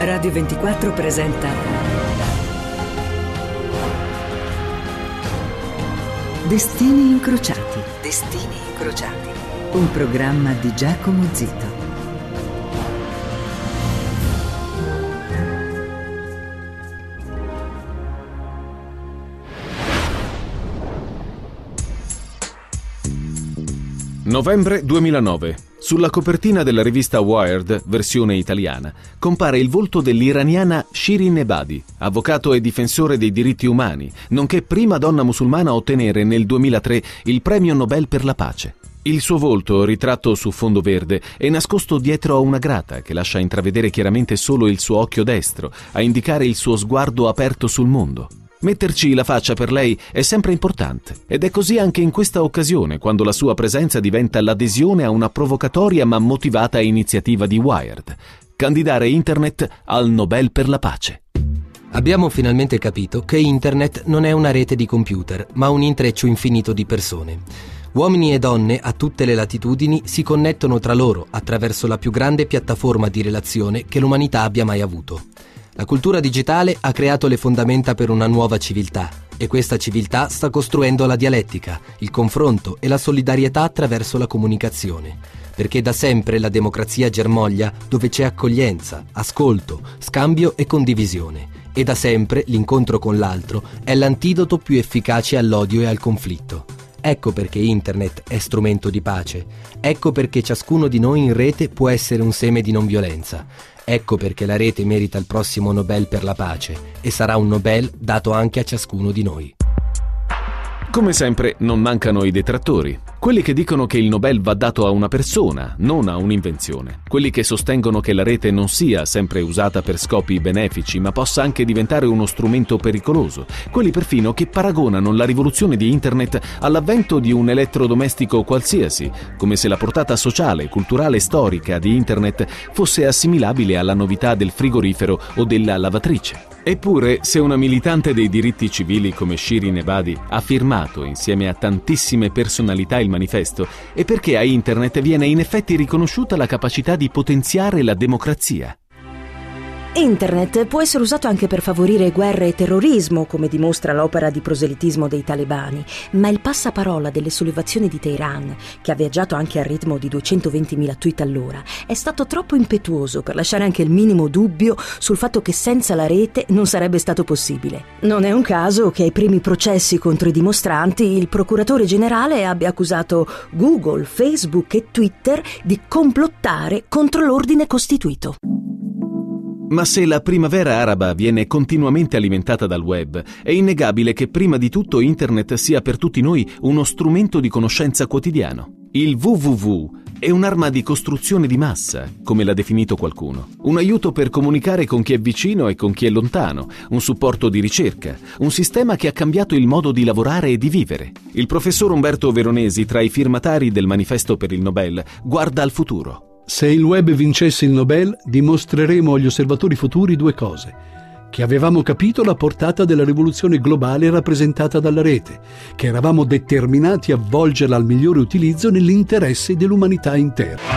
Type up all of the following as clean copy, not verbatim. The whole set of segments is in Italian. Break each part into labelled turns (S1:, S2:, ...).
S1: Radio 24 presenta Destini incrociati. Destini incrociati. Un programma di Giacomo Zito.
S2: Novembre 2009. Sulla copertina della rivista Wired, versione italiana, compare il volto dell'iraniana Shirin Ebadi, avvocato e difensore dei diritti umani, nonché prima donna musulmana a ottenere nel 2003 il premio Nobel per la pace. Il suo volto, ritratto su fondo verde, è nascosto dietro a una grata che lascia intravedere chiaramente solo il suo occhio destro, a indicare il suo sguardo aperto sul mondo. Metterci la faccia per lei è sempre importante, ed è così anche in questa occasione, quando la sua presenza diventa l'adesione a una provocatoria ma motivata iniziativa di Wired: candidare Internet al Nobel per la pace.
S3: Abbiamo finalmente capito che Internet non è una rete di computer, ma un intreccio infinito di persone. Uomini e donne a tutte le latitudini si connettono tra loro attraverso la più grande piattaforma di relazione che l'umanità abbia mai avuto. La cultura digitale ha creato le fondamenta per una nuova civiltà, e questa civiltà sta costruendo la dialettica, il confronto e la solidarietà attraverso la comunicazione. Perché da sempre la democrazia germoglia dove c'è accoglienza, ascolto, scambio e condivisione. E da sempre l'incontro con l'altro è l'antidoto più efficace all'odio e al conflitto. Ecco perché Internet è strumento di pace. Ecco perché ciascuno di noi in rete può essere un seme di non violenza. Ecco perché la rete merita il prossimo Nobel per la pace, e sarà un Nobel dato anche a ciascuno di noi.
S2: Come sempre non mancano i detrattori, quelli che dicono che il Nobel va dato a una persona, non a un'invenzione, quelli che sostengono che la rete non sia sempre usata per scopi benefici, ma possa anche diventare uno strumento pericoloso, quelli perfino che paragonano la rivoluzione di Internet all'avvento di un elettrodomestico qualsiasi, come se la portata sociale, culturale e storica di Internet fosse assimilabile alla novità del frigorifero o della lavatrice. Eppure, se una militante dei diritti civili come Shirin Ebadi ha firmato insieme a tantissime personalità il manifesto, è perché a Internet viene in effetti riconosciuta la capacità di potenziare la democrazia.
S4: Internet può essere usato anche per favorire guerre e terrorismo, come dimostra l'opera di proselitismo dei talebani, ma il passaparola delle sollevazioni di Teheran, che ha viaggiato anche al ritmo di 220.000 tweet all'ora, è stato troppo impetuoso per lasciare anche il minimo dubbio sul fatto che senza la rete non sarebbe stato possibile. Non è un caso che ai primi processi contro i dimostranti il procuratore generale abbia accusato Google, Facebook e Twitter di complottare contro l'ordine costituito.
S2: Ma se la primavera araba viene continuamente alimentata dal web, è innegabile che prima di tutto Internet sia per tutti noi uno strumento di conoscenza quotidiano. Il www è un'arma di costruzione di massa, come l'ha definito qualcuno. Un aiuto per comunicare con chi è vicino e con chi è lontano, un supporto di ricerca, un sistema che ha cambiato il modo di lavorare e di vivere. Il professor Umberto Veronesi, tra i firmatari del manifesto per il Nobel, guarda al futuro.
S5: Se il web vincesse il Nobel, dimostreremo agli osservatori futuri due cose: che avevamo capito la portata della rivoluzione globale rappresentata dalla rete, che eravamo determinati a volgerla al migliore utilizzo nell'interesse dell'umanità intera.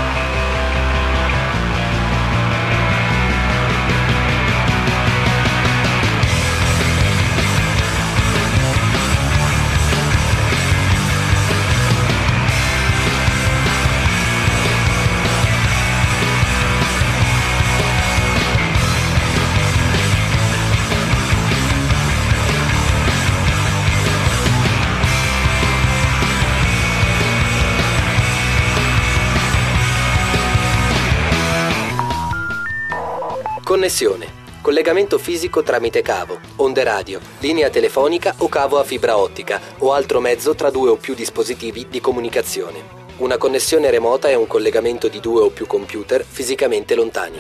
S3: Connessione. Collegamento fisico tramite cavo, onde radio, linea telefonica o cavo a fibra ottica o altro mezzo tra due o più dispositivi di comunicazione. Una connessione remota è un collegamento di due o più computer fisicamente lontani.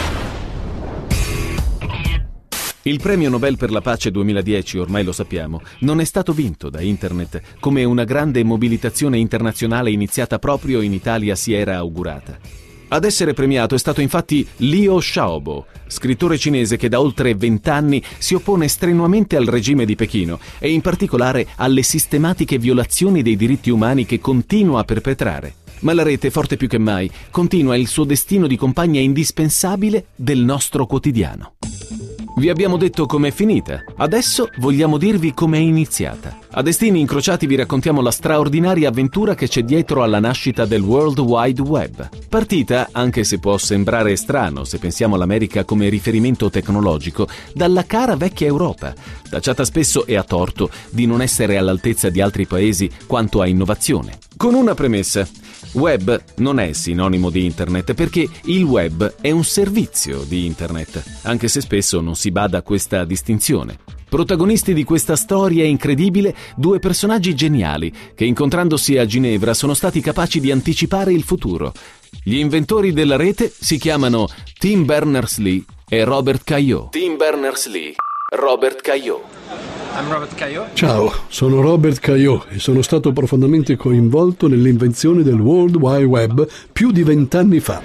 S2: Il premio Nobel per la pace 2010, ormai lo sappiamo, non è stato vinto da Internet, come una grande mobilitazione internazionale iniziata proprio in Italia si era augurata. Ad essere premiato è stato infatti Liu Xiaobo, scrittore cinese che da oltre 20 anni si oppone strenuamente al regime di Pechino e in particolare alle sistematiche violazioni dei diritti umani che continua a perpetrare. Ma la rete, forte più che mai, continua il suo destino di compagna indispensabile del nostro quotidiano. Vi abbiamo detto com'è finita, adesso vogliamo dirvi com'è iniziata. A Destini Incrociati vi raccontiamo la straordinaria avventura che c'è dietro alla nascita del World Wide Web. Partita, anche se può sembrare strano se pensiamo all'America come riferimento tecnologico, dalla cara vecchia Europa, tacciata spesso e a torto di non essere all'altezza di altri paesi quanto a innovazione. Con una premessa: web non è sinonimo di internet, perché il web è un servizio di internet, anche se spesso non si bada a questa distinzione. Protagonisti di questa storia incredibile, due personaggi geniali che, incontrandosi a Ginevra, sono stati capaci di anticipare il futuro. Gli inventori della rete si chiamano Tim Berners-Lee e Robert Cailliau. Tim Berners-Lee, Robert Cailliau.
S6: I'm Robert Cailliau.
S5: Ciao, sono Robert Cailliau e sono stato profondamente coinvolto nell'invenzione del World Wide Web più di 20 anni fa.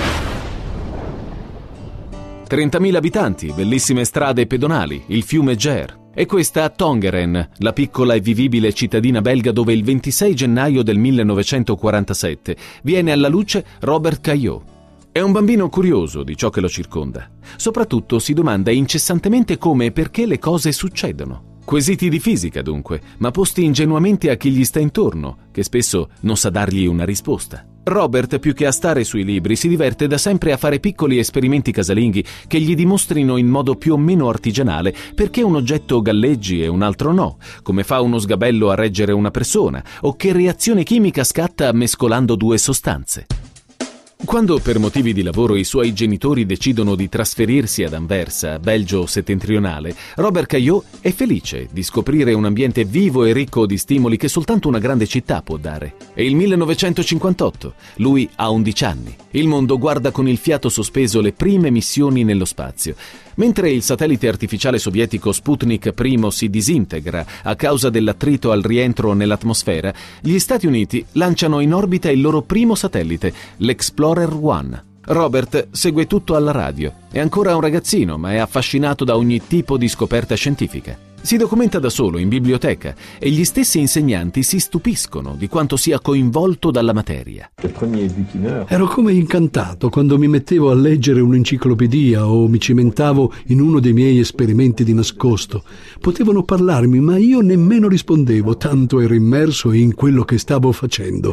S2: 30.000 abitanti, bellissime strade pedonali, il fiume Ger. E questa Tongeren, la piccola e vivibile cittadina belga dove il 26 gennaio del 1947 viene alla luce Robert Cailliau. È un bambino curioso di ciò che lo circonda. Soprattutto si domanda incessantemente come e perché le cose succedono. Quesiti di fisica, dunque, ma posti ingenuamente a chi gli sta intorno, che spesso non sa dargli una risposta. Robert, più che a stare sui libri, si diverte da sempre a fare piccoli esperimenti casalinghi che gli dimostrino in modo più o meno artigianale perché un oggetto galleggi e un altro no, come fa uno sgabello a reggere una persona, o che reazione chimica scatta mescolando due sostanze. Quando per motivi di lavoro i suoi genitori decidono di trasferirsi ad Anversa, Belgio settentrionale, Robert Cailliau è felice di scoprire un ambiente vivo e ricco di stimoli che soltanto una grande città può dare. È il 1958, lui ha 11 anni. Il mondo guarda con il fiato sospeso le prime missioni nello spazio. Mentre il satellite artificiale sovietico Sputnik I si disintegra a causa dell'attrito al rientro nell'atmosfera, gli Stati Uniti lanciano in orbita il loro primo satellite, l'Explorer 1. Robert segue tutto alla radio. È ancora un ragazzino, ma è affascinato da ogni tipo di scoperta scientifica. Si documenta da solo in biblioteca e gli stessi insegnanti si stupiscono di quanto sia coinvolto dalla materia.
S5: Ero come incantato quando mi mettevo a leggere un'enciclopedia o mi cimentavo in uno dei miei esperimenti di nascosto. Potevano parlarmi, ma io nemmeno rispondevo, tanto ero immerso in quello che stavo facendo.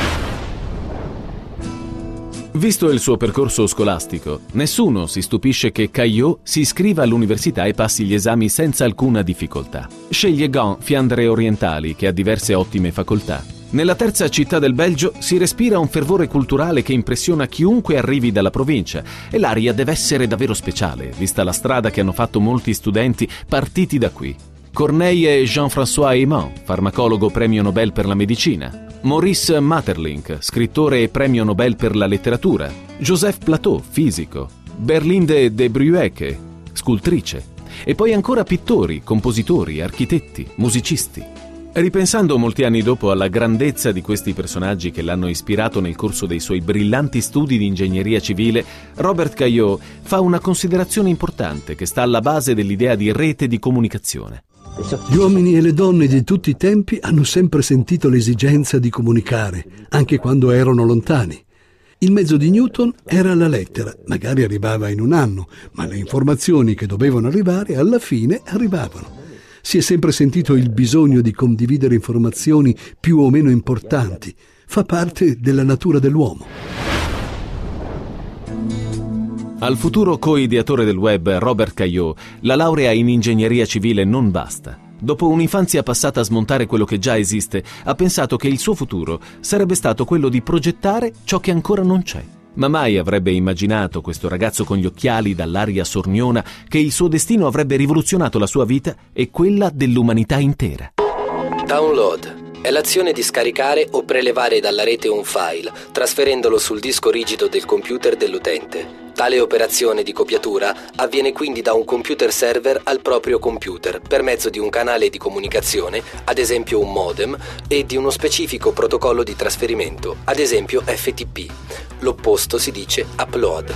S2: Visto il suo percorso scolastico, nessuno si stupisce che Cailliau si iscriva all'università e passi gli esami senza alcuna difficoltà. Sceglie Gand, Fiandre orientali, che ha diverse ottime facoltà. Nella terza città del Belgio si respira un fervore culturale che impressiona chiunque arrivi dalla provincia e l'aria deve essere davvero speciale, vista la strada che hanno fatto molti studenti partiti da qui. Corneille e Jean-François Aymon, farmacologo premio Nobel per la medicina. Maurice Maeterlinck, scrittore e premio Nobel per la letteratura. Joseph Plateau, fisico. Berlinde de Bruyecke, scultrice. E poi ancora pittori, compositori, architetti, musicisti. Ripensando molti anni dopo alla grandezza di questi personaggi che l'hanno ispirato nel corso dei suoi brillanti studi di ingegneria civile, Robert Cailliau fa una considerazione importante che sta alla base dell'idea di rete di comunicazione.
S5: Gli uomini e le donne di tutti i tempi hanno sempre sentito l'esigenza di comunicare, anche quando erano lontani. Il mezzo di Newton era la lettera, magari arrivava in un anno, ma le informazioni che dovevano arrivare alla fine arrivavano. Si è sempre sentito il bisogno di condividere informazioni più o meno importanti. Fa parte della natura dell'uomo.
S2: Al futuro co-ideatore del web, Robert Cailliau, la laurea in ingegneria civile non basta. Dopo un'infanzia passata a smontare quello che già esiste, ha pensato che il suo futuro sarebbe stato quello di progettare ciò che ancora non c'è. Ma mai avrebbe immaginato questo ragazzo con gli occhiali dall'aria sorniona che il suo destino avrebbe rivoluzionato la sua vita e quella dell'umanità intera.
S3: Download è l'azione di scaricare o prelevare dalla rete un file, trasferendolo sul disco rigido del computer dell'utente. Tale operazione di copiatura avviene quindi da un computer server al proprio computer per mezzo di un canale di comunicazione, ad esempio un modem, e di uno specifico protocollo di trasferimento, ad esempio FTP. L'opposto si dice upload.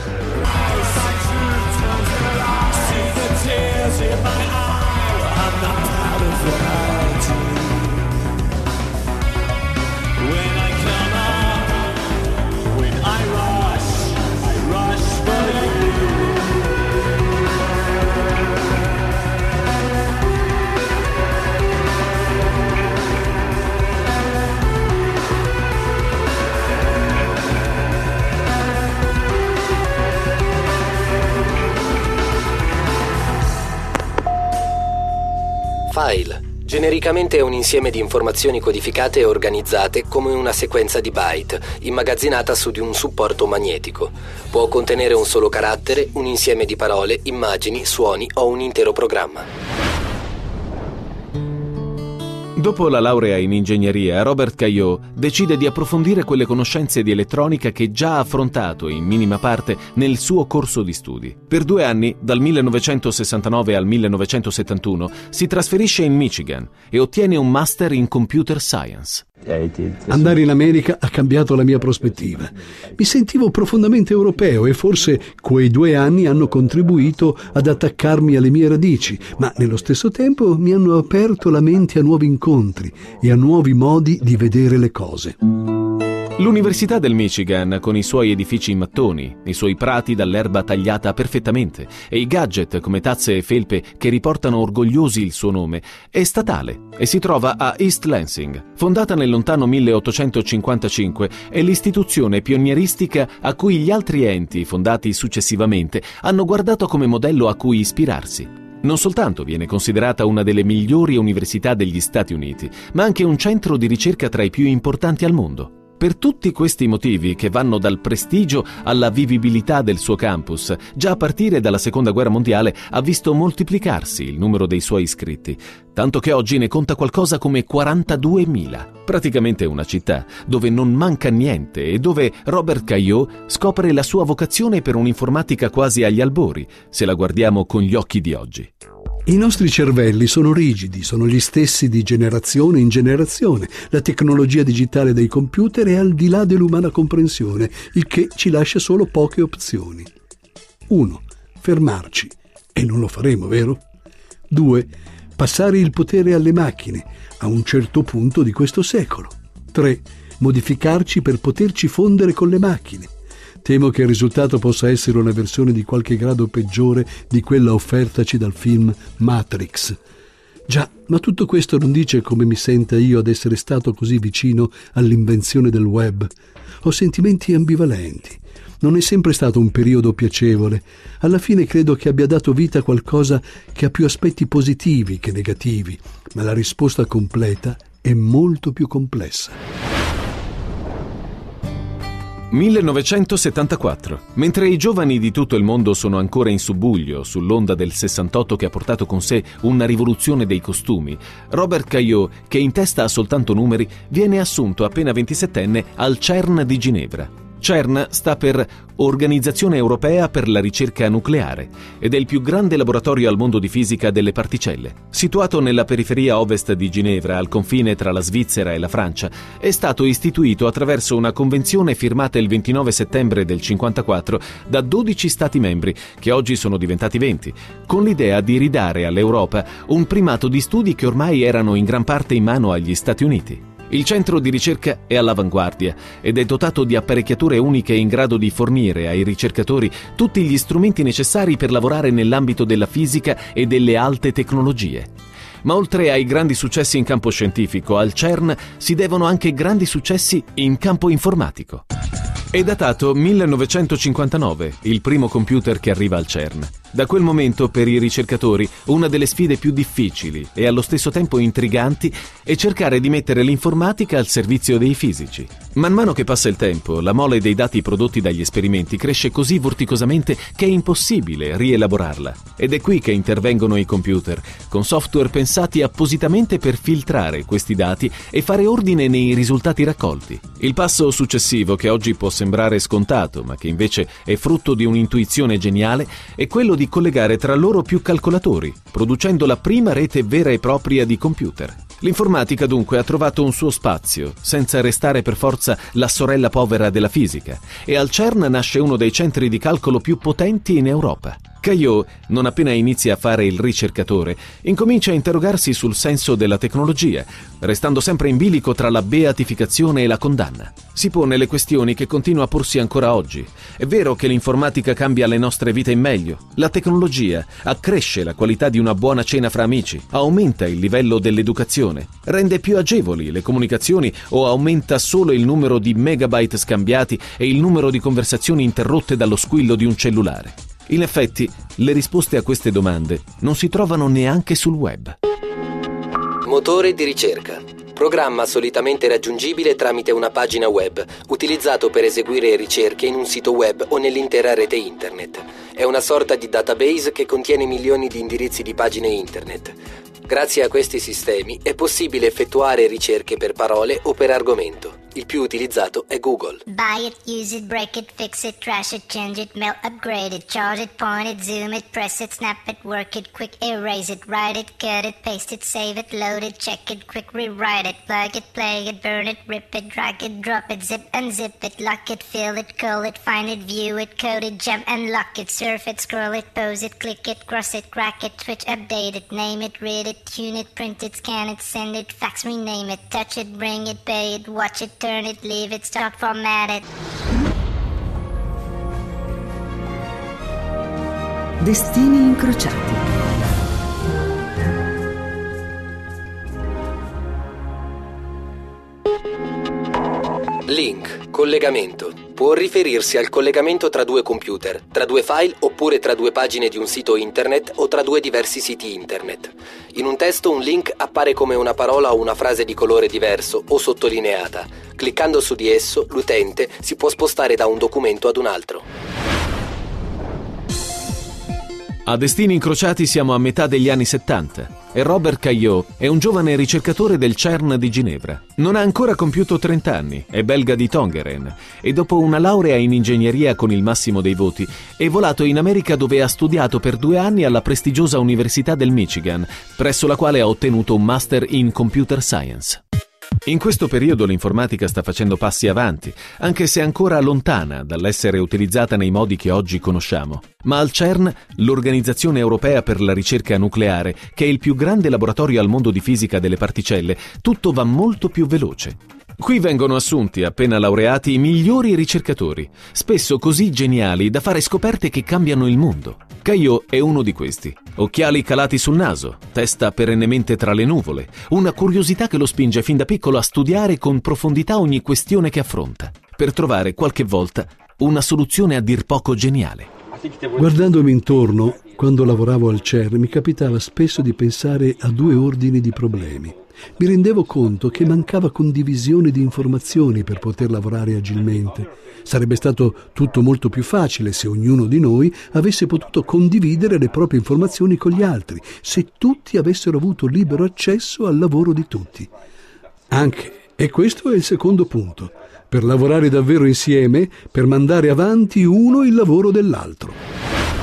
S3: File. Genericamente è un insieme di informazioni codificate e organizzate come una sequenza di byte, immagazzinata su di un supporto magnetico. Può contenere un solo carattere, un insieme di parole, immagini, suoni o un intero programma.
S2: Dopo la laurea in ingegneria, Robert Cailliot decide di approfondire quelle conoscenze di elettronica che già ha affrontato in minima parte nel suo corso di studi. Per 2 anni, dal 1969 al 1971, si trasferisce in Michigan e ottiene un master in computer science.
S5: Andare in America ha cambiato la mia prospettiva. Mi sentivo profondamente europeo e forse quei 2 anni hanno contribuito ad attaccarmi alle mie radici, ma nello stesso tempo mi hanno aperto la mente a nuovi incontri e a nuovi modi di vedere le cose.
S2: L'Università del Michigan, con i suoi edifici in mattoni, i suoi prati dall'erba tagliata perfettamente e i gadget come tazze e felpe che riportano orgogliosi il suo nome, è statale e si trova a East Lansing. Fondata nel lontano 1855, è l'istituzione pionieristica a cui gli altri enti, fondati successivamente, hanno guardato come modello a cui ispirarsi. Non soltanto viene considerata una delle migliori università degli Stati Uniti, ma anche un centro di ricerca tra i più importanti al mondo. Per tutti questi motivi, che vanno dal prestigio alla vivibilità del suo campus, già a partire dalla Seconda Guerra Mondiale ha visto moltiplicarsi il numero dei suoi iscritti, tanto che oggi ne conta qualcosa come 42.000. Praticamente una città dove non manca niente e dove Robert Cailliot scopre la sua vocazione per un'informatica quasi agli albori, se la guardiamo con gli occhi di oggi.
S5: I nostri cervelli sono rigidi, sono gli stessi di generazione in generazione. La tecnologia digitale dei computer è al di là dell'umana comprensione, il che ci lascia solo poche opzioni. 1. Fermarci. E non lo faremo, vero? 2. Passare il potere alle macchine, a un certo punto di questo secolo. 3. Modificarci per poterci fondere con le macchine. Temo che il risultato possa essere una versione di qualche grado peggiore di quella offertaci dal film Matrix. Già, ma tutto questo non dice come mi senta io ad essere stato così vicino all'invenzione del web. Ho sentimenti ambivalenti. Non è sempre stato un periodo piacevole. Alla fine credo che abbia dato vita a qualcosa che ha più aspetti positivi che negativi, ma la risposta completa è molto più complessa.
S2: 1974. Mentre i giovani di tutto il mondo sono ancora in subbuglio sull'onda del 68 che ha portato con sé una rivoluzione dei costumi, Robert Cailliot, che in testa ha soltanto numeri, viene assunto appena 27enne al CERN di Ginevra. CERN sta per Organizzazione Europea per la Ricerca Nucleare ed è il più grande laboratorio al mondo di fisica delle particelle. Situato nella periferia ovest di Ginevra, al confine tra la Svizzera e la Francia, è stato istituito attraverso una convenzione firmata il 29 settembre del 1954 da 12 Stati membri, che oggi sono diventati 20, con l'idea di ridare all'Europa un primato di studi che ormai erano in gran parte in mano agli Stati Uniti. Il centro di ricerca è all'avanguardia ed è dotato di apparecchiature uniche in grado di fornire ai ricercatori tutti gli strumenti necessari per lavorare nell'ambito della fisica e delle alte tecnologie. Ma oltre ai grandi successi in campo scientifico, al CERN si devono anche grandi successi in campo informatico. È datato 1959, il primo computer che arriva al CERN. Da quel momento, per i ricercatori, una delle sfide più difficili e allo stesso tempo intriganti è cercare di mettere l'informatica al servizio dei fisici. Man mano che passa il tempo, la mole dei dati prodotti dagli esperimenti cresce così vorticosamente che è impossibile rielaborarla. Ed è qui che intervengono i computer, con software pensati appositamente per filtrare questi dati e fare ordine nei risultati raccolti. Il passo successivo, che oggi può sembrare scontato, ma che invece è frutto di un'intuizione geniale, è quello di collegare tra loro più calcolatori, producendo la prima rete vera e propria di computer. L'informatica dunque ha trovato un suo spazio, senza restare per forza la sorella povera della fisica, e al CERN nasce uno dei centri di calcolo più potenti in Europa. Cailliot, non appena inizia a fare il ricercatore, incomincia a interrogarsi sul senso della tecnologia, restando sempre in bilico tra la beatificazione e la condanna. Si pone le questioni che continua a porsi ancora oggi. È vero che l'informatica cambia le nostre vite in meglio? La tecnologia accresce la qualità di una buona cena fra amici, aumenta il livello dell'educazione, rende più agevoli le comunicazioni o aumenta solo il numero di megabyte scambiati e il numero di conversazioni interrotte dallo squillo di un cellulare? In effetti, le risposte a queste domande non si trovano neanche sul web.
S3: Motore di ricerca. Programma solitamente raggiungibile tramite una pagina web, utilizzato per eseguire ricerche in un sito web o nell'intera rete internet. È una sorta di database che contiene milioni di indirizzi di pagine internet. Grazie a questi sistemi è possibile effettuare ricerche per parole o per argomento. Il più utilizzato è Google.
S7: Buy it, use it, break it, fix it, trash it, change it, melt, upgrade it, charge it, point it, zoom it, press it, snap it, work it, quick erase it, write it, cut it, paste it, save it, load it, check it, quick rewrite it, plug it, play it, burn it, rip it, drag it, drop it, zip unzip it, lock it, fill it, call it, find it, view it, code it, jump and lock it, surf it, scroll it, pose it, click it, cross it, crack it, switch, update it, name it, read it, tune it, print it, scan it, send it, fax, rename it, touch it, bring it, pay it, watch it, turn it, leave it, start, format it.
S1: Destini incrociati.
S3: Link, collegamento. Può riferirsi al collegamento tra due computer, tra due file oppure tra due pagine di un sito internet o tra due diversi siti internet. In un testo un link appare come una parola o una frase di colore diverso o sottolineata. Cliccando su di esso, l'utente si può spostare da un documento ad un altro.
S2: A Destini incrociati siamo a metà degli anni 70 e Robert Caillot è un giovane ricercatore del CERN di Ginevra. Non ha ancora compiuto 30 anni, è belga di Tongeren e dopo una laurea in ingegneria con il massimo dei voti è volato in America, dove ha studiato per 2 anni alla prestigiosa Università del Michigan, presso la quale ha ottenuto un master in computer science. In questo periodo l'informatica sta facendo passi avanti, anche se ancora lontana dall'essere utilizzata nei modi che oggi conosciamo. Ma al CERN, l'Organizzazione Europea per la Ricerca Nucleare, che è il più grande laboratorio al mondo di fisica delle particelle, tutto va molto più veloce. Qui vengono assunti, appena laureati, i migliori ricercatori, spesso così geniali da fare scoperte che cambiano il mondo. Caillot è uno di questi. Occhiali calati sul naso, testa perennemente tra le nuvole, una curiosità che lo spinge fin da piccolo a studiare con profondità ogni questione che affronta, per trovare qualche volta una soluzione a dir poco geniale.
S5: Guardandomi intorno, quando lavoravo al CERN, mi capitava spesso di pensare a 2 ordini di problemi. Mi rendevo conto che mancava condivisione di informazioni per poter lavorare agilmente. Sarebbe stato tutto molto più facile se ognuno di noi avesse potuto condividere le proprie informazioni con gli altri, se tutti avessero avuto libero accesso al lavoro di tutti. E questo è il secondo punto, per lavorare davvero insieme, per mandare avanti uno il lavoro dell'altro.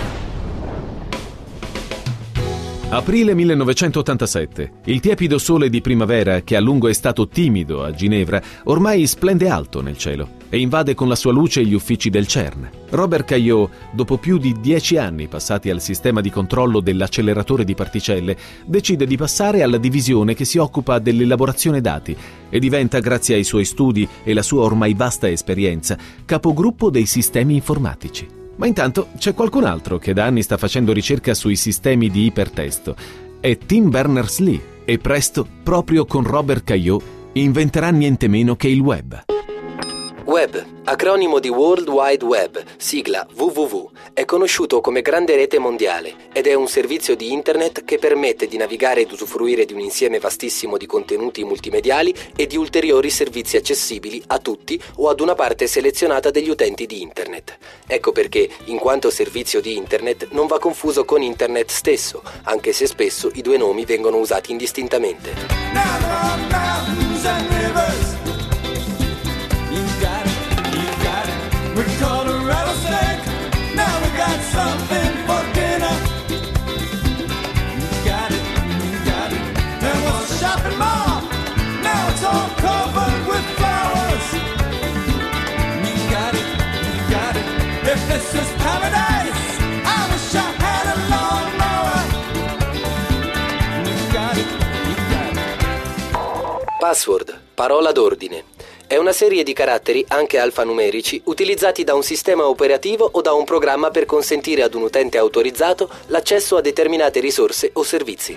S2: Aprile 1987. Il tiepido sole di primavera, che a lungo è stato timido a Ginevra, ormai splende alto nel cielo e invade con la sua luce gli uffici del CERN. Robert Caillot, dopo più di 10 anni passati al sistema di controllo dell'acceleratore di particelle, decide di passare alla divisione che si occupa dell'elaborazione dati e diventa, grazie ai suoi studi e la sua ormai vasta esperienza, capogruppo dei sistemi informatici. Ma intanto c'è qualcun altro che da anni sta facendo ricerca sui sistemi di ipertesto. È Tim Berners-Lee e presto, proprio con Robert Caillot, inventerà niente meno che il web.
S3: Web, acronimo di World Wide Web, sigla WWW, è conosciuto come grande rete mondiale ed è un servizio di internet che permette di navigare ed usufruire di un insieme vastissimo di contenuti multimediali e di ulteriori servizi accessibili a tutti o ad una parte selezionata degli utenti di internet. Ecco perché, in quanto servizio di internet, non va confuso con internet stesso, anche se spesso i 2 nomi vengono usati indistintamente. Password, parola d'ordine. È una serie di caratteri, anche alfanumerici, utilizzati da un sistema operativo o da un programma per consentire ad un utente autorizzato l'accesso a determinate risorse o servizi.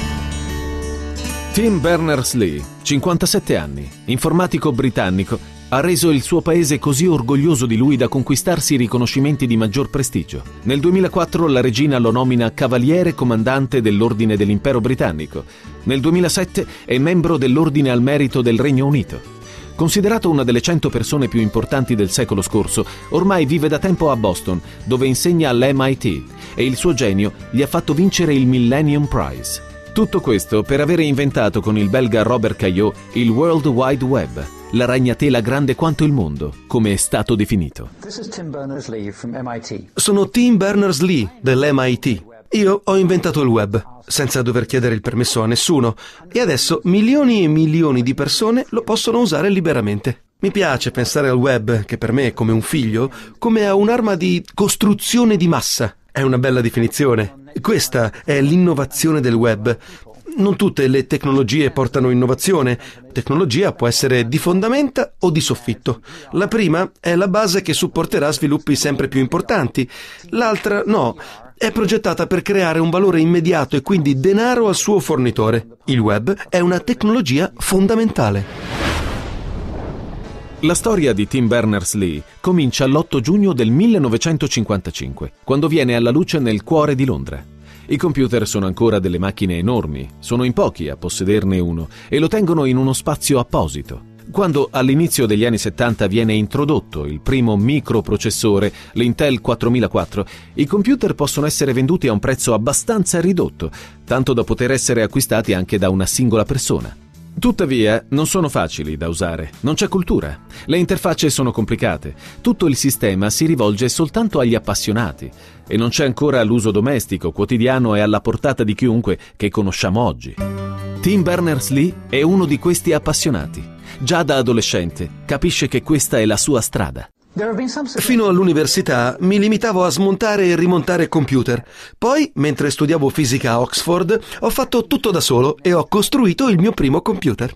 S2: Tim Berners-Lee, 57 anni, informatico britannico, ha reso il suo paese così orgoglioso di lui da conquistarsi riconoscimenti di maggior prestigio. Nel 2004 la regina lo nomina Cavaliere Comandante dell'Ordine dell'Impero Britannico. Nel 2007 è membro dell'Ordine al Merito del Regno Unito. Considerato una delle 100 persone più importanti del secolo scorso, ormai vive da tempo a Boston, dove insegna all'MIT, e il suo genio gli ha fatto vincere il Millennium Prize. Tutto questo per avere inventato con il belga Robert Caillot il World Wide Web, la ragnatela grande quanto il mondo, come è stato definito.
S8: Sono Tim Berners-Lee dell'MIT. Io ho inventato il web, senza dover chiedere il permesso a nessuno, e adesso milioni e milioni di persone lo possono usare liberamente. Mi piace pensare al web, che per me è come un figlio, come a un'arma di costruzione di massa. È una bella definizione. Questa è l'innovazione del web. Non tutte le tecnologie portano innovazione. Tecnologia può essere di fondamenta o di soffitto. La prima è la base che supporterà sviluppi sempre più importanti. L'altra no. È progettata per creare un valore immediato e quindi denaro al suo fornitore. Il web è una tecnologia fondamentale.
S2: La storia di Tim Berners-Lee comincia l'8 giugno del 1955, quando viene alla luce nel cuore di Londra. I computer sono ancora delle macchine enormi, sono in pochi a possederne uno e lo tengono in uno spazio apposito. Quando all'inizio degli anni 70 viene introdotto il primo microprocessore, l'Intel 4004, i computer possono essere venduti a un prezzo abbastanza ridotto, tanto da poter essere acquistati anche da una singola persona. Tuttavia, non sono facili da usare, non c'è cultura, le interfacce sono complicate, tutto il sistema si rivolge soltanto agli appassionati e non c'è ancora l'uso domestico, quotidiano e alla portata di chiunque che conosciamo oggi. Tim Berners-Lee è uno di questi appassionati. Già da adolescente capisce che questa è la sua strada.
S8: Fino all'università mi limitavo a smontare e rimontare computer. Poi, mentre studiavo fisica a Oxford, ho fatto tutto da solo e ho costruito il mio primo computer.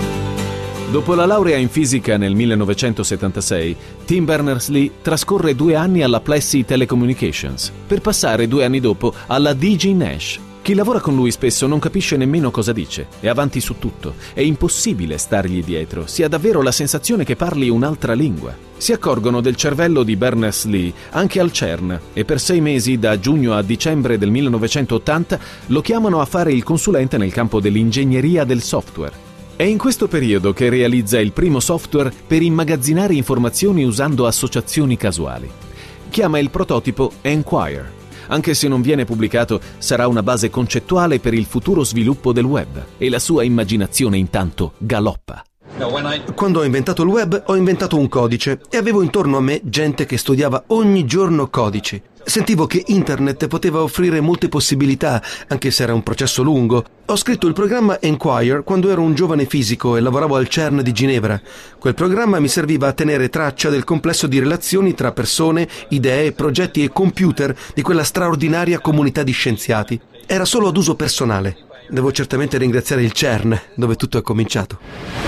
S2: Dopo la laurea in fisica nel 1976, Tim Berners-Lee trascorre 2 anni alla Plessey Telecommunications, per passare 2 anni dopo alla D.G. Nash. Chi lavora con lui spesso non capisce nemmeno cosa dice, è avanti su tutto, è impossibile stargli dietro, si ha davvero la sensazione che parli un'altra lingua. Si accorgono del cervello di Berners-Lee anche al CERN e per 6 mesi, da giugno a dicembre del 1980, lo chiamano a fare il consulente nel campo dell'ingegneria del software. È in questo periodo che realizza il primo software per immagazzinare informazioni usando associazioni casuali. Chiama il prototipo Enquire. Anche se non viene pubblicato, sarà una base concettuale per il futuro sviluppo del web e la sua immaginazione intanto galoppa.
S8: Quando ho inventato il web, ho inventato un codice e avevo intorno a me gente che studiava ogni giorno codici. Sentivo che internet poteva offrire molte possibilità, anche se era un processo lungo. Ho scritto il programma Enquire quando ero un giovane fisico e lavoravo al CERN di Ginevra. Quel programma mi serviva a tenere traccia del complesso di relazioni tra persone, idee, progetti e computer di quella straordinaria comunità di scienziati. Era solo ad uso personale. Devo certamente ringraziare il CERN, dove tutto è cominciato.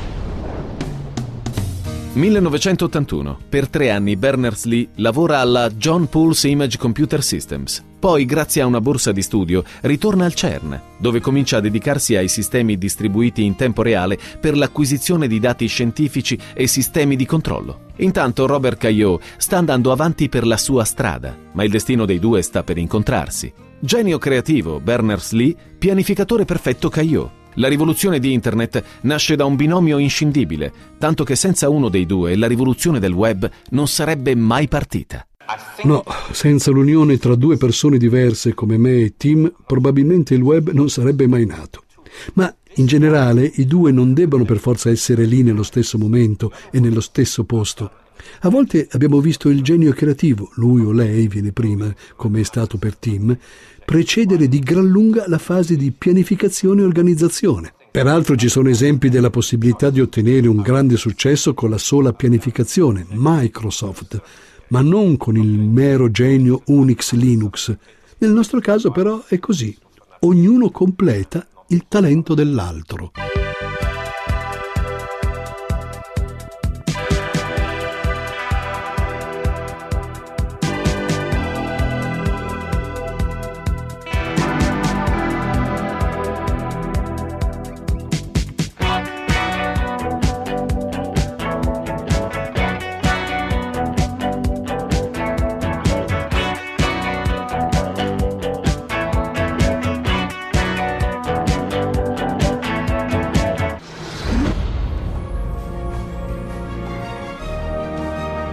S2: 1981. Per 3 anni Berners-Lee lavora alla John Pulse Image Computer Systems. Poi, grazie a una borsa di studio, ritorna al CERN, dove comincia a dedicarsi ai sistemi distribuiti in tempo reale per l'acquisizione di dati scientifici e sistemi di controllo. Intanto Robert Caillot sta andando avanti per la sua strada, ma il destino dei due sta per incontrarsi. Genio creativo Berners-Lee, pianificatore perfetto Caillot. La rivoluzione di Internet nasce da un binomio inscindibile, tanto che senza uno dei due la rivoluzione del web non sarebbe mai partita.
S5: No, senza l'unione tra 2 persone diverse come me e Tim, probabilmente il web non sarebbe mai nato. Ma in generale i due non debbono per forza essere lì nello stesso momento e nello stesso posto. A volte abbiamo visto il genio creativo, lui o lei viene prima, come è stato per Tim, precedere di gran lunga la fase di pianificazione e organizzazione. Peraltro ci sono esempi della possibilità di ottenere un grande successo con la sola pianificazione, Microsoft, ma non con il mero genio Unix Linux. Nel nostro caso però è così, ognuno completa il talento dell'altro.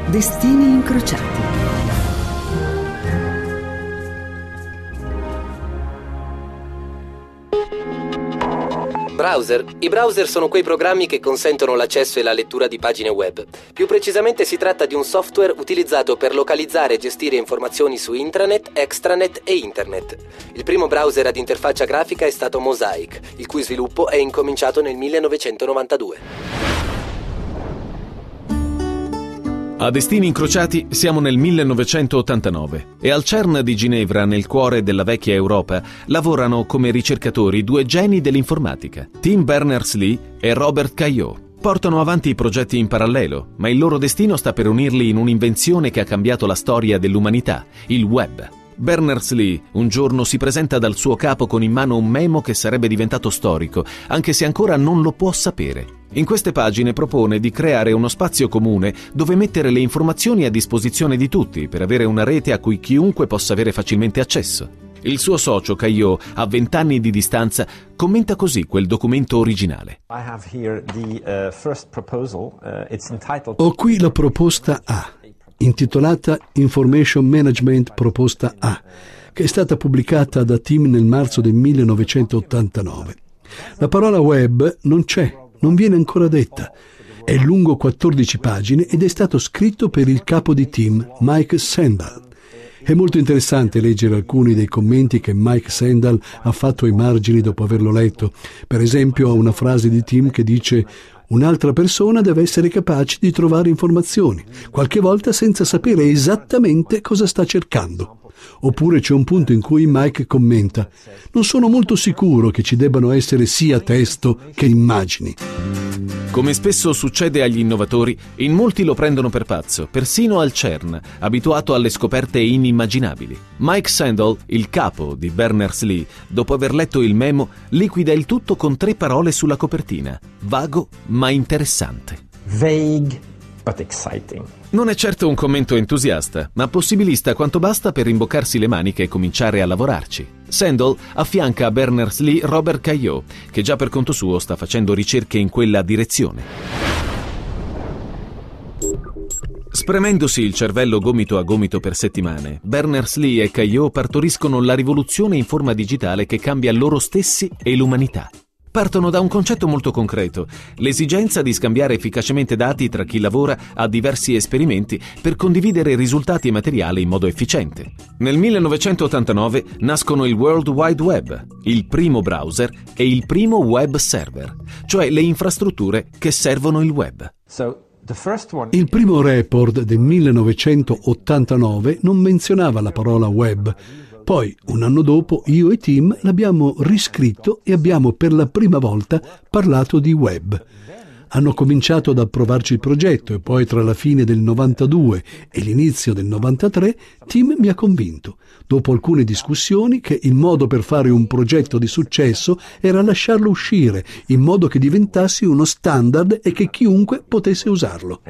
S1: Destini incrociati.
S3: Browser. I browser sono quei programmi che consentono l'accesso e la lettura di pagine web. Più precisamente si tratta di un software utilizzato per localizzare e gestire informazioni su intranet, extranet e internet. Il primo browser ad interfaccia grafica è stato Mosaic, il cui sviluppo è incominciato nel 1992.
S2: A Destini incrociati siamo nel 1989 e al CERN di Ginevra, nel cuore della vecchia Europa, lavorano come ricercatori due geni dell'informatica, Tim Berners-Lee e Robert Cailliot. Portano avanti i progetti in parallelo, ma il loro destino sta per unirli in un'invenzione che ha cambiato la storia dell'umanità, il web. Berners-Lee un giorno si presenta dal suo capo con in mano un memo che sarebbe diventato storico, anche se ancora non lo può sapere. In queste pagine propone di creare uno spazio comune dove mettere le informazioni a disposizione di tutti per avere una rete a cui chiunque possa avere facilmente accesso. Il suo socio Cailliot, a 20 anni di distanza, commenta così quel documento originale.
S5: Ho qui la proposta A, intitolata Information Management Proposta A, che è stata pubblicata da Tim nel marzo del 1989. La parola web non c'è, non viene ancora detta. È lungo 14 pagine ed è stato scritto per il capo di Tim, Mike Sandall. È molto interessante leggere alcuni dei commenti che Mike Sandall ha fatto ai margini dopo averlo letto. Per esempio, una frase di Tim che dice: un'altra persona deve essere capace di trovare informazioni, qualche volta senza sapere esattamente cosa sta cercando. Oppure c'è un punto in cui Mike commenta: non sono molto sicuro che ci debbano essere sia testo che immagini.
S2: Come spesso succede agli innovatori, in molti lo prendono per pazzo, persino al CERN, abituato alle scoperte inimmaginabili. Mike Sandall, il capo di Berners-Lee, dopo aver letto il memo, liquida il tutto con 3 parole sulla copertina: vago ma interessante.
S6: Vague but exciting.
S2: Non è certo un commento entusiasta, ma possibilista quanto basta per rimboccarsi le maniche e cominciare a lavorarci. Sandall affianca a Berners-Lee Robert Cailliot, che già per conto suo sta facendo ricerche in quella direzione. Spremendosi il cervello gomito a gomito per settimane, Berners-Lee e Cailliot partoriscono la rivoluzione in forma digitale che cambia loro stessi e l'umanità. Partono da un concetto molto concreto: l'esigenza di scambiare efficacemente dati tra chi lavora a diversi esperimenti per condividere risultati e materiale in modo efficiente. Nel 1989 nascono il World Wide Web, il primo browser e il primo web server, cioè le infrastrutture che servono il web.
S5: Il primo report del 1989 non menzionava la parola web. Poi, un anno dopo, io e Tim l'abbiamo riscritto e abbiamo per la prima volta parlato di web. Hanno cominciato ad approvarci il progetto e poi tra la fine del 92 e l'inizio del 93 Tim mi ha convinto, dopo alcune discussioni, che il modo per fare un progetto di successo era lasciarlo uscire in modo che diventassi uno standard e che chiunque potesse usarlo.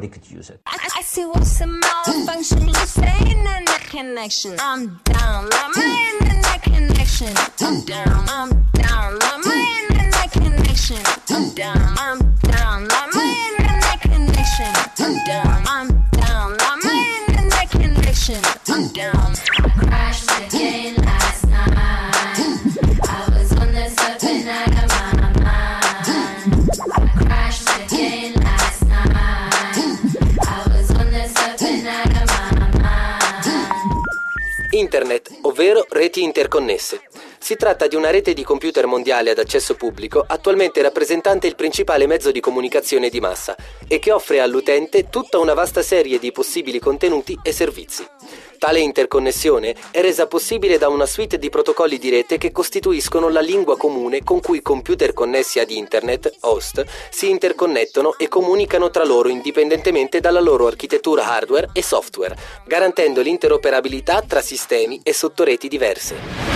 S3: Internet, ovvero reti interconnesse. Si tratta di una rete di computer mondiale ad accesso pubblico, attualmente rappresentante il principale mezzo di comunicazione di massa e che offre all'utente tutta una vasta serie di possibili contenuti e servizi. Tale interconnessione è resa possibile da una suite di protocolli di rete che costituiscono la lingua comune con cui computer connessi ad internet, host, si interconnettono e comunicano tra loro indipendentemente dalla loro architettura hardware e software, garantendo l'interoperabilità tra sistemi e sottoreti diverse.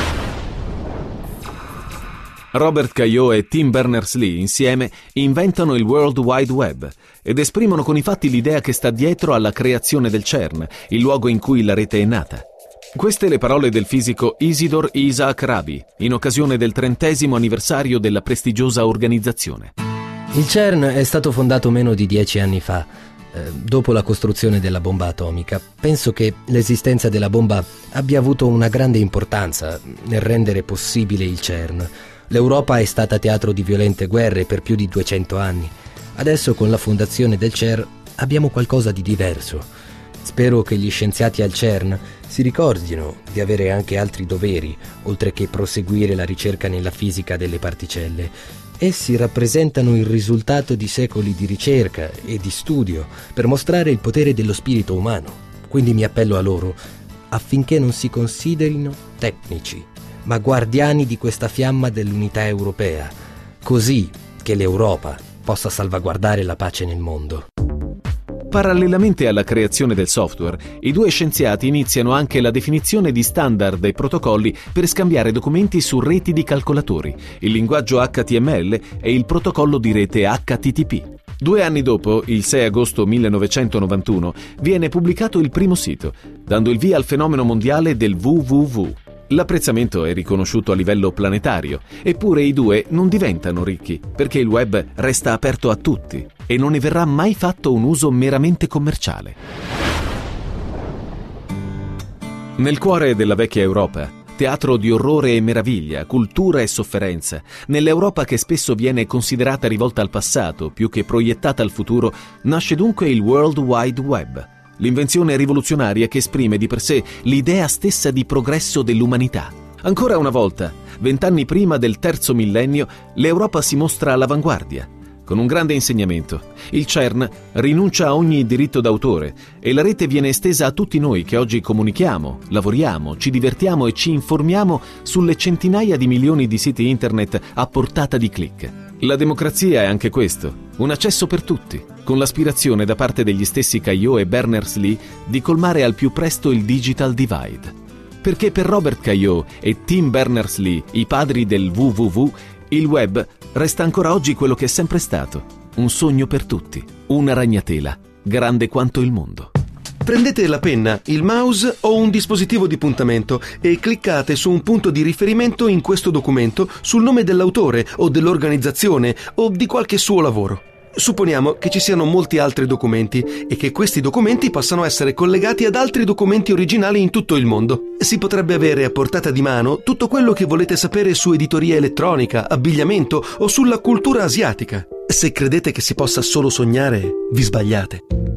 S2: Robert Cailliot e Tim Berners-Lee insieme inventano il World Wide Web ed esprimono con i fatti l'idea che sta dietro alla creazione del CERN, il luogo in cui la rete è nata. Queste le parole del fisico Isidor Isaac Rabi, in occasione del 30° anniversario della prestigiosa organizzazione.
S3: Il CERN è stato fondato meno di 10 anni fa. Dopo la costruzione della bomba atomica, penso che l'esistenza della bomba abbia avuto una grande importanza nel rendere possibile il CERN. L'Europa è stata teatro di violente guerre per più di 200 anni. Adesso, con la fondazione del CERN, abbiamo qualcosa di diverso. Spero che gli scienziati al CERN si ricordino di avere anche altri doveri, oltre che proseguire la ricerca nella fisica delle particelle. Essi rappresentano il risultato di secoli di ricerca e di studio per mostrare il potere dello spirito umano. Quindi mi appello a loro affinché non si considerino tecnici, ma guardiani di questa fiamma dell'unità europea, così che l'Europa possa salvaguardare la pace nel mondo.
S2: Parallelamente alla creazione del software, i due scienziati iniziano anche la definizione di standard e protocolli per scambiare documenti su reti di calcolatori, il linguaggio HTML e il protocollo di rete HTTP. 2 anni dopo, il 6 agosto 1991, viene pubblicato il primo sito, dando il via al fenomeno mondiale del www. L'apprezzamento è riconosciuto a livello planetario, eppure i due non diventano ricchi, perché il web resta aperto a tutti e non ne verrà mai fatto un uso meramente commerciale. Nel cuore della vecchia Europa, teatro di orrore e meraviglia, cultura e sofferenza, nell'Europa che spesso viene considerata rivolta al passato più che proiettata al futuro, nasce dunque il World Wide Web, l'invenzione rivoluzionaria che esprime di per sé l'idea stessa di progresso dell'umanità. Ancora una volta, 20 anni prima del terzo millennio, l'Europa si mostra all'avanguardia, con un grande insegnamento. Il CERN rinuncia a ogni diritto d'autore e la rete viene estesa a tutti noi che oggi comunichiamo, lavoriamo, ci divertiamo e ci informiamo sulle centinaia di milioni di siti internet a portata di click. La democrazia è anche questo, un accesso per tutti, con l'aspirazione da parte degli stessi Caillot e Berners-Lee di colmare al più presto il digital divide. Perché per Robert Caillot e Tim Berners-Lee, i padri del www, il web resta ancora oggi quello che è sempre stato, un sogno per tutti, una ragnatela, grande quanto il mondo.
S8: Prendete la penna, il mouse o un dispositivo di puntamento e cliccate su un punto di riferimento in questo documento sul nome dell'autore o dell'organizzazione o di qualche suo lavoro. Supponiamo che ci siano molti altri documenti e che questi documenti possano essere collegati ad altri documenti originali in tutto il mondo. Si potrebbe avere a portata di mano tutto quello che volete sapere su editoria elettronica, abbigliamento o sulla cultura asiatica. Se credete che si possa solo sognare, vi sbagliate.